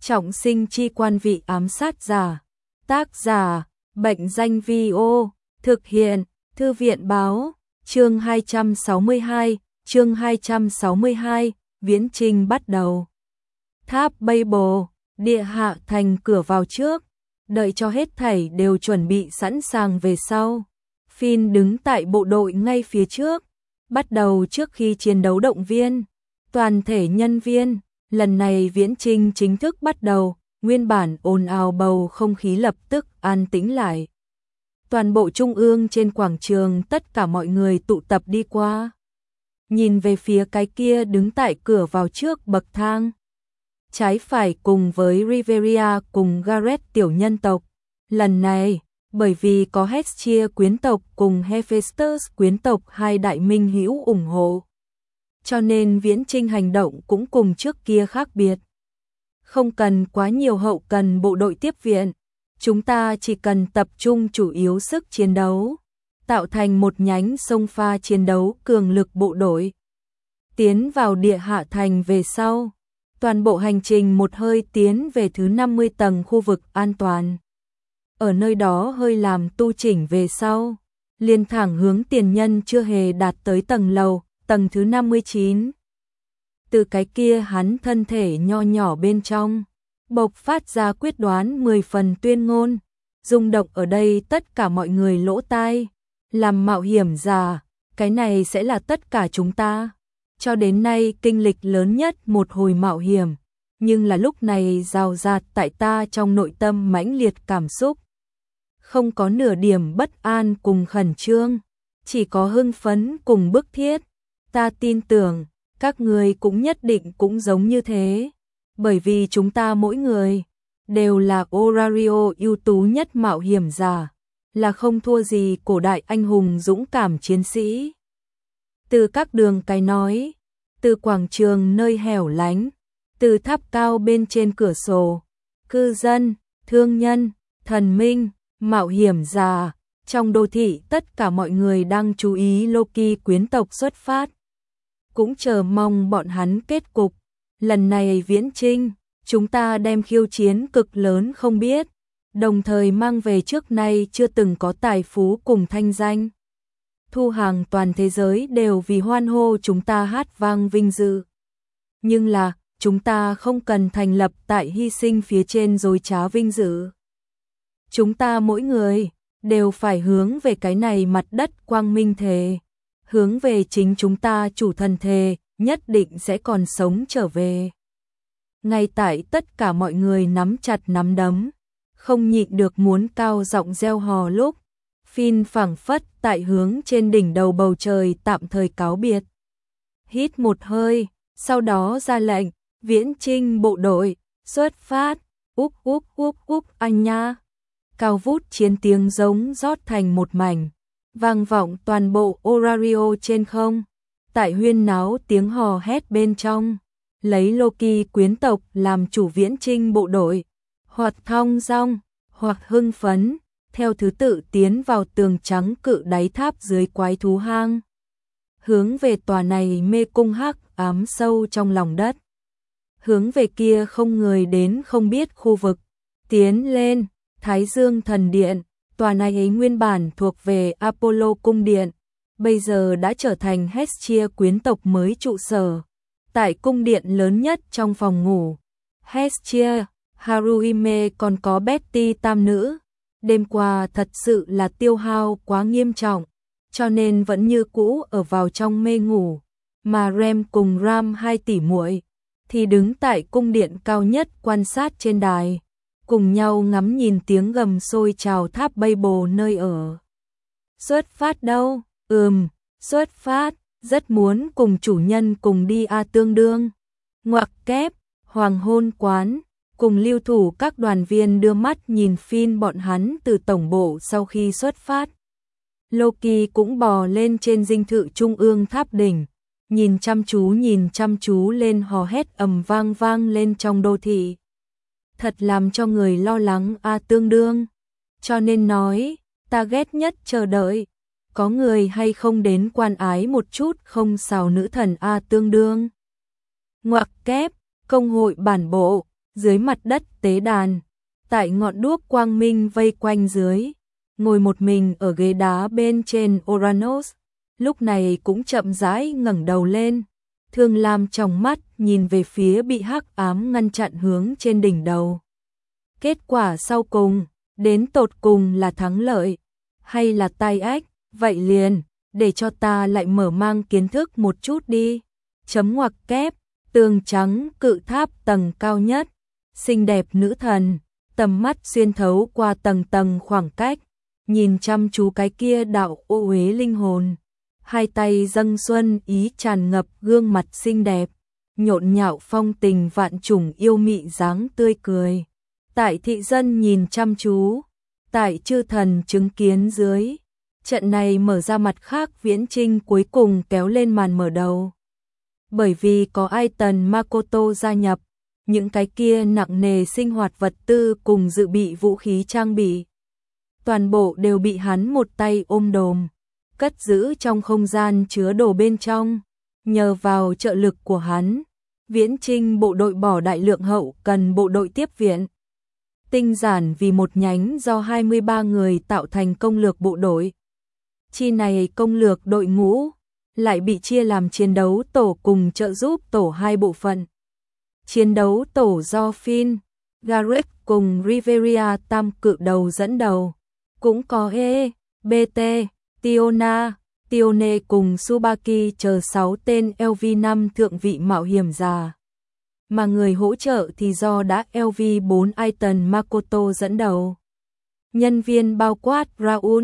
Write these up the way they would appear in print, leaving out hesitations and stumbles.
Trọng sinh chi quan vị ám sát giả. Tác giả, Bệnh danh Vi-ô, thực hiện, Thư viện báo, chương 262, viễn trinh bắt đầu. Tháp Babel, địa hạ thành cửa vào trước, đợi cho hết thảy đều chuẩn bị sẵn sàng về sau. Finn đứng tại bộ đội ngay phía trước, bắt đầu trước khi chiến đấu động viên. Toàn thể nhân viên, lần này viễn trinh chính thức bắt đầu, nguyên bản ồn ào bầu không khí lập tức an tĩnh lại. Toàn bộ trung ương trên quảng trường tất cả mọi người tụ tập đi qua. Nhìn về phía cái kia đứng tại cửa vào trước bậc thang. Trái phải cùng với Riveria cùng Gareth tiểu nhân tộc. Lần này, bởi vì có Hestia quyến tộc cùng Hephaestus quyến tộc hai đại minh hữu ủng hộ. Cho nên viễn trinh hành động cũng cùng trước kia khác biệt. Không cần quá nhiều hậu cần bộ đội tiếp viện. Chúng ta chỉ cần tập trung chủ yếu sức chiến đấu, tạo thành một nhánh sông pha chiến đấu cường lực bộ đội. Tiến vào địa hạ thành về sau, toàn bộ hành trình một hơi tiến về thứ 50 tầng khu vực an toàn. Ở nơi đó hơi làm tu chỉnh về sau, liền thẳng hướng tiền nhân chưa hề đạt tới tầng lầu, tầng thứ 59. Từ cái kia hắn thân thể nho nhỏ bên trong, bộc phát ra quyết đoán 10 phần tuyên ngôn, rung động ở đây tất cả mọi người lỗ tai, làm mạo hiểm giả, cái này sẽ là tất cả chúng ta. Cho đến nay kinh lịch lớn nhất một hồi mạo hiểm, nhưng là lúc này rào rạt tại ta trong nội tâm mãnh liệt cảm xúc. Không có nửa điểm bất an cùng khẩn trương, chỉ có hưng phấn cùng bức thiết. Ta tin tưởng, các người cũng nhất định cũng giống như thế. Bởi vì chúng ta mỗi người đều là Orario ưu tú nhất mạo hiểm giả, là không thua gì cổ đại anh hùng dũng cảm chiến sĩ. Từ các đường cái nói, từ quảng trường nơi hẻo lánh, từ tháp cao bên trên cửa sổ, cư dân, thương nhân, thần minh, mạo hiểm giả, trong đô thị tất cả mọi người đang chú ý Loki quyến tộc xuất phát. Cũng chờ mong bọn hắn kết cục. Lần này viễn trinh, chúng ta đem khiêu chiến cực lớn không biết, đồng thời mang về trước nay chưa từng có tài phú cùng thanh danh. Thu hàng toàn thế giới đều vì hoan hô chúng ta hát vang vinh dự. Nhưng là, chúng ta không cần thành lập tại hy sinh phía trên dối trá vinh dự. Chúng ta mỗi người, đều phải hướng về cái này mặt đất quang minh thề. Hướng về chính chúng ta chủ thần thề, nhất định sẽ còn sống trở về. Ngay tại tất cả mọi người nắm chặt nắm đấm, không nhịn được muốn cao giọng reo hò lúc, Finn phảng phất tại hướng trên đỉnh đầu bầu trời tạm thời cáo biệt. Hít một hơi, sau đó ra lệnh, viễn trinh bộ đội, xuất phát, úp úp úp úp anh nha. Cao vút chiến tiếng giống rót thành một mảnh, vang vọng toàn bộ Orario trên không. Tại huyên náo tiếng hò hét bên trong, lấy Loki quyến tộc làm chủ viễn trinh bộ đội, hoặc thong dong, hoặc hưng phấn, theo thứ tự tiến vào tường trắng cự đáy tháp dưới quái thú hang. Hướng về tòa này mê cung hắc ám sâu trong lòng đất. Hướng về kia không người đến không biết khu vực. Tiến lên, Thái Dương thần điện, tòa này ấy nguyên bản thuộc về Apollo cung điện, bây giờ đã trở thành Hestia quyến tộc mới trụ sở. Tại cung điện lớn nhất trong phòng ngủ, Hestia, Haruhime còn có Betty tam nữ. Đêm qua thật sự là tiêu hao quá nghiêm trọng, cho nên vẫn như cũ ở vào trong mê ngủ. Mà Rem cùng Ram hai tỷ muội thì đứng tại cung điện cao nhất quan sát trên đài, cùng nhau ngắm nhìn tiếng gầm sôi trào tháp Babel nơi ở. Xuất phát đâu? Xuất phát, rất muốn cùng chủ nhân cùng đi tương đương. Ngoặc kép, hoàng hôn quán, cùng lưu thủ các đoàn viên đưa mắt nhìn Finn bọn hắn từ tổng bộ sau khi xuất phát. Loki cũng bò lên trên dinh thự trung ương tháp đỉnh, nhìn chăm chú lên hò hét ầm vang vang lên trong đô thị. Thật làm cho người lo lắng tương đương. Cho nên nói, ta ghét nhất chờ đợi. Có người hay không đến quan ái một chút không xào nữ thần tương đương. Ngoặc kép, công hội bản bộ, dưới mặt đất tế đàn, tại ngọn đuốc quang minh vây quanh dưới, ngồi một mình ở ghế đá bên trên Uranus, lúc này cũng chậm rãi ngẩng đầu lên, Thương Lam trong mắt nhìn về phía bị hắc ám ngăn chặn hướng trên đỉnh đầu. Kết quả sau cùng, đến tột cùng là thắng lợi, hay là tai ách, vậy liền, để cho ta lại mở mang kiến thức một chút đi. Chấm ngoặc kép, tường trắng cự tháp tầng cao nhất, xinh đẹp nữ thần, tầm mắt xuyên thấu qua tầng tầng khoảng cách, nhìn chăm chú cái kia đạo ô uế linh hồn, hai tay dâng xuân ý tràn ngập gương mặt xinh đẹp, nhộn nhạo phong tình vạn trùng yêu mị dáng tươi cười. Tại thị dân nhìn chăm chú, tại chư thần chứng kiến dưới, trận này mở ra mặt khác viễn trinh cuối cùng kéo lên màn mở đầu. Bởi vì có Aiton Makoto gia nhập, những cái kia nặng nề sinh hoạt vật tư cùng dự bị vũ khí trang bị, toàn bộ đều bị hắn một tay ôm đồm, cất giữ trong không gian chứa đồ bên trong. Nhờ vào trợ lực của hắn, viễn trinh bộ đội bỏ đại lượng hậu cần bộ đội tiếp viện. Tinh giản vì một nhánh do 23 người tạo thành công lược bộ đội. Chi này công lược đội ngũ lại bị chia làm chiến đấu tổ cùng trợ giúp tổ hai bộ phận. Chiến đấu tổ do Finn, Gareth cùng Riveria tam cự đầu dẫn đầu, cũng có BT, Tiona, Tione cùng Tsubaki chờ 6 tên LV5 thượng vị mạo hiểm giả. Mà người hỗ trợ thì do đã LV4 Aiton Makoto dẫn đầu. Nhân viên bao quát Raul,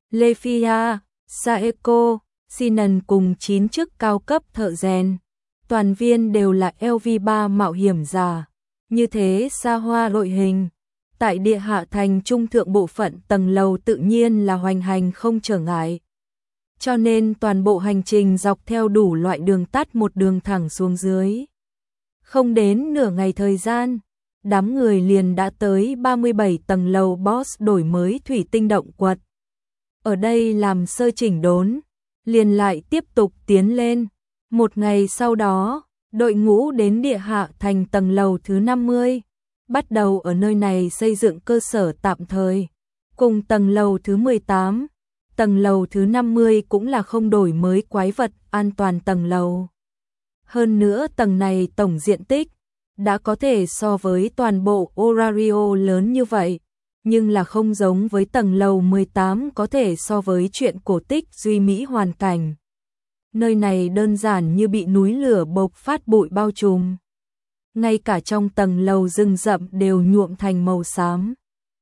Lefia, Saeko, Sinan cùng 9 chức cao cấp thợ rèn. Toàn viên đều là LV3 mạo hiểm giả. Như thế xa hoa đội hình. Tại địa hạ thành trung thượng bộ phận tầng lầu tự nhiên là hoành hành không trở ngại. Cho nên toàn bộ hành trình dọc theo đủ loại đường tắt một đường thẳng xuống dưới. Không đến nửa ngày thời gian, đám người liền đã tới 37 tầng lầu boss đổi mới thủy tinh động quật. Ở đây làm sơ chỉnh đốn, liền lại tiếp tục tiến lên. Một ngày sau đó, đội ngũ đến địa hạ thành tầng lầu thứ 50, bắt đầu ở nơi này xây dựng cơ sở tạm thời. Cùng tầng lầu thứ 18, tầng lầu thứ 50 cũng là không đổi mới quái vật an toàn tầng lầu. Hơn nữa tầng này tổng diện tích đã có thể so với toàn bộ Orario lớn như vậy, nhưng là không giống với tầng lầu 18 có thể so với chuyện cổ tích duy mỹ hoàn cảnh. Nơi này đơn giản như bị núi lửa bộc phát bụi bao trùm. Ngay cả trong tầng lầu rừng rậm đều nhuộm thành màu xám.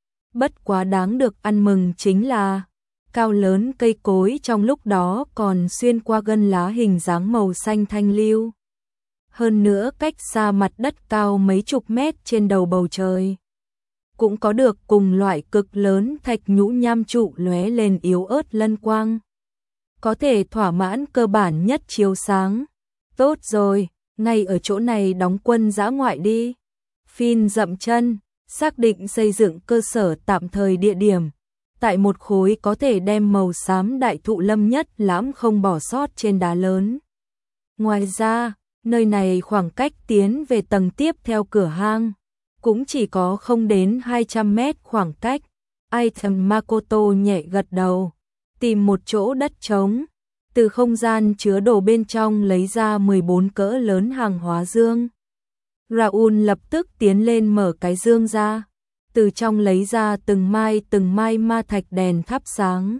Bất quá đáng được ăn mừng chính là cao lớn cây cối trong lúc đó còn xuyên qua gân lá hình dáng màu xanh thanh lưu. Hơn nữa cách xa mặt đất cao mấy chục mét trên đầu bầu trời. Cũng có được cùng loại cực lớn thạch nhũ nham trụ lóe lên yếu ớt lân quang. Có thể thỏa mãn cơ bản nhất chiếu sáng. Tốt rồi, ngay ở chỗ này đóng quân dã ngoại đi. Finn dậm chân, xác định xây dựng cơ sở tạm thời địa điểm. Tại một khối có thể đem màu xám đại thụ lâm nhất lãm không bỏ sót trên đá lớn. Ngoài ra, nơi này khoảng cách tiến về tầng tiếp theo cửa hang cũng chỉ có không đến 200 mét khoảng cách. Aiton Makoto nhẹ gật đầu, tìm một chỗ đất trống, từ không gian chứa đồ bên trong lấy ra 14 cỡ lớn hàng hóa dương. Raul lập tức tiến lên mở cái dương ra, từ trong lấy ra từng mai ma thạch đèn thắp sáng.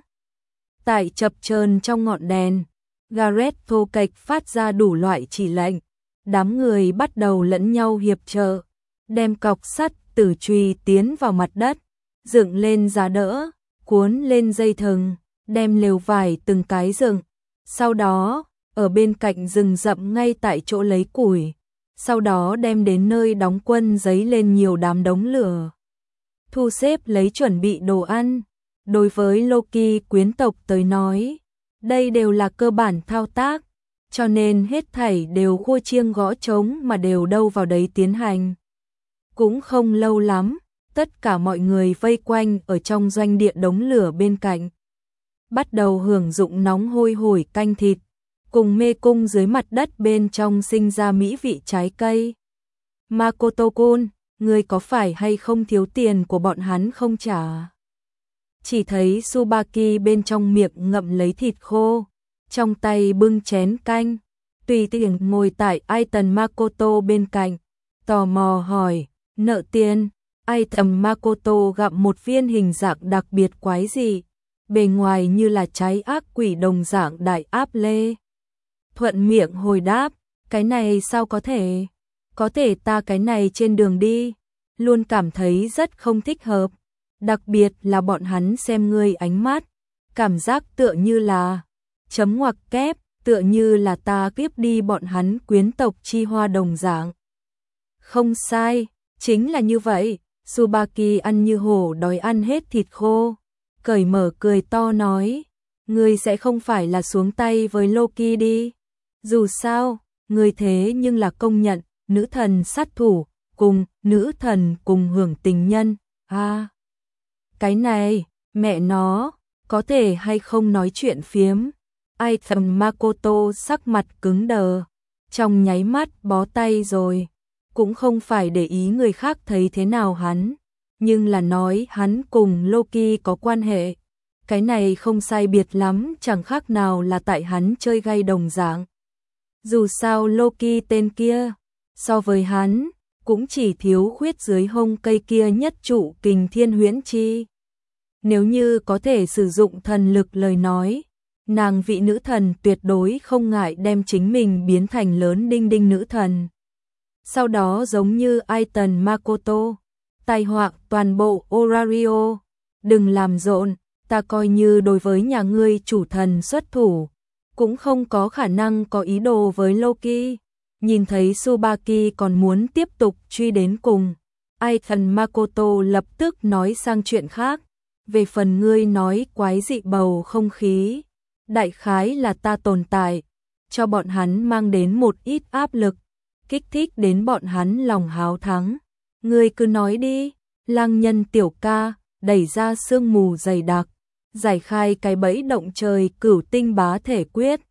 Tại chập chờn trong ngọn đèn, Gareth thô kệch phát ra đủ loại chỉ lệnh, đám người bắt đầu lẫn nhau hiệp trợ, đem cọc sắt tử chùy tiến vào mặt đất, dựng lên giá đỡ, cuốn lên dây thừng, đem lều vải từng cái dựng. Sau đó, ở bên cạnh rừng rậm ngay tại chỗ lấy củi, sau đó đem đến nơi đóng quân giấy lên nhiều đám đống lửa. Thu xếp lấy chuẩn bị đồ ăn. Đối với Loki quyến tộc tới nói, đây đều là cơ bản thao tác, cho nên hết thảy đều khua chiêng gõ trống mà đều đâu vào đấy tiến hành. Cũng không lâu lắm, tất cả mọi người vây quanh ở trong doanh địa đống lửa bên cạnh. Bắt đầu hưởng dụng nóng hôi hổi canh thịt, cùng mê cung dưới mặt đất bên trong sinh ra mỹ vị trái cây. Makoto-kun, ngươi có phải hay không thiếu tiền của bọn hắn không trả? Chỉ thấy Tsubaki bên trong miệng ngậm lấy thịt khô, trong tay bưng chén canh, tùy tiện ngồi tại Aiton Makoto bên cạnh, tò mò hỏi, nợ tiền. Aiton Makoto gặm một viên hình dạng đặc biệt quái dị, bề ngoài như là trái ác quỷ đồng dạng đại áp lê. Thuận miệng hồi đáp, cái này sao có thể? Có thể ta cái này trên đường đi, luôn cảm thấy rất không thích hợp, đặc biệt là bọn hắn xem ngươi ánh mắt, cảm giác tựa như là chấm ngoặc kép, tựa như là ta kiếp đi bọn hắn quyến tộc chi hoa đồng dạng. Không sai, chính là như vậy. Tsubaki ăn như hổ đói ăn hết thịt khô, cởi mở cười to nói, ngươi sẽ không phải là xuống tay với Loki đi. Dù sao, ngươi thế nhưng là công nhận, nữ thần sát thủ, cùng nữ thần cùng hưởng tình nhân. Cái này, mẹ nó, có thể hay không nói chuyện phiếm. Aiton Makoto sắc mặt cứng đờ, trong nháy mắt bó tay rồi. Cũng không phải để ý người khác thấy thế nào hắn, nhưng là nói hắn cùng Loki có quan hệ. Cái này không sai biệt lắm, chẳng khác nào là tại hắn chơi gay đồng dạng. Dù sao Loki tên kia, so với hắn, cũng chỉ thiếu khuyết dưới hông cây kia nhất trụ kình thiên huyễn chi. Nếu như có thể sử dụng thần lực lời nói, nàng vị nữ thần tuyệt đối không ngại đem chính mình biến thành lớn đinh đinh nữ thần. Sau đó giống như Aiton Makoto, tai họa toàn bộ Orario, đừng làm rộn, ta coi như đối với nhà ngươi chủ thần xuất thủ, cũng không có khả năng có ý đồ với Loki. Nhìn thấy Tsubaki còn muốn tiếp tục truy đến cùng, Aiton Makoto lập tức nói sang chuyện khác, về phần ngươi nói quái dị bầu không khí, đại khái là ta tồn tại, cho bọn hắn mang đến một ít áp lực, kích thích đến bọn hắn lòng háo thắng. Ngươi cứ nói đi, lang nhân tiểu ca, đẩy ra sương mù dày đặc, giải khai cái bẫy động trời cửu tinh bá thể quyết.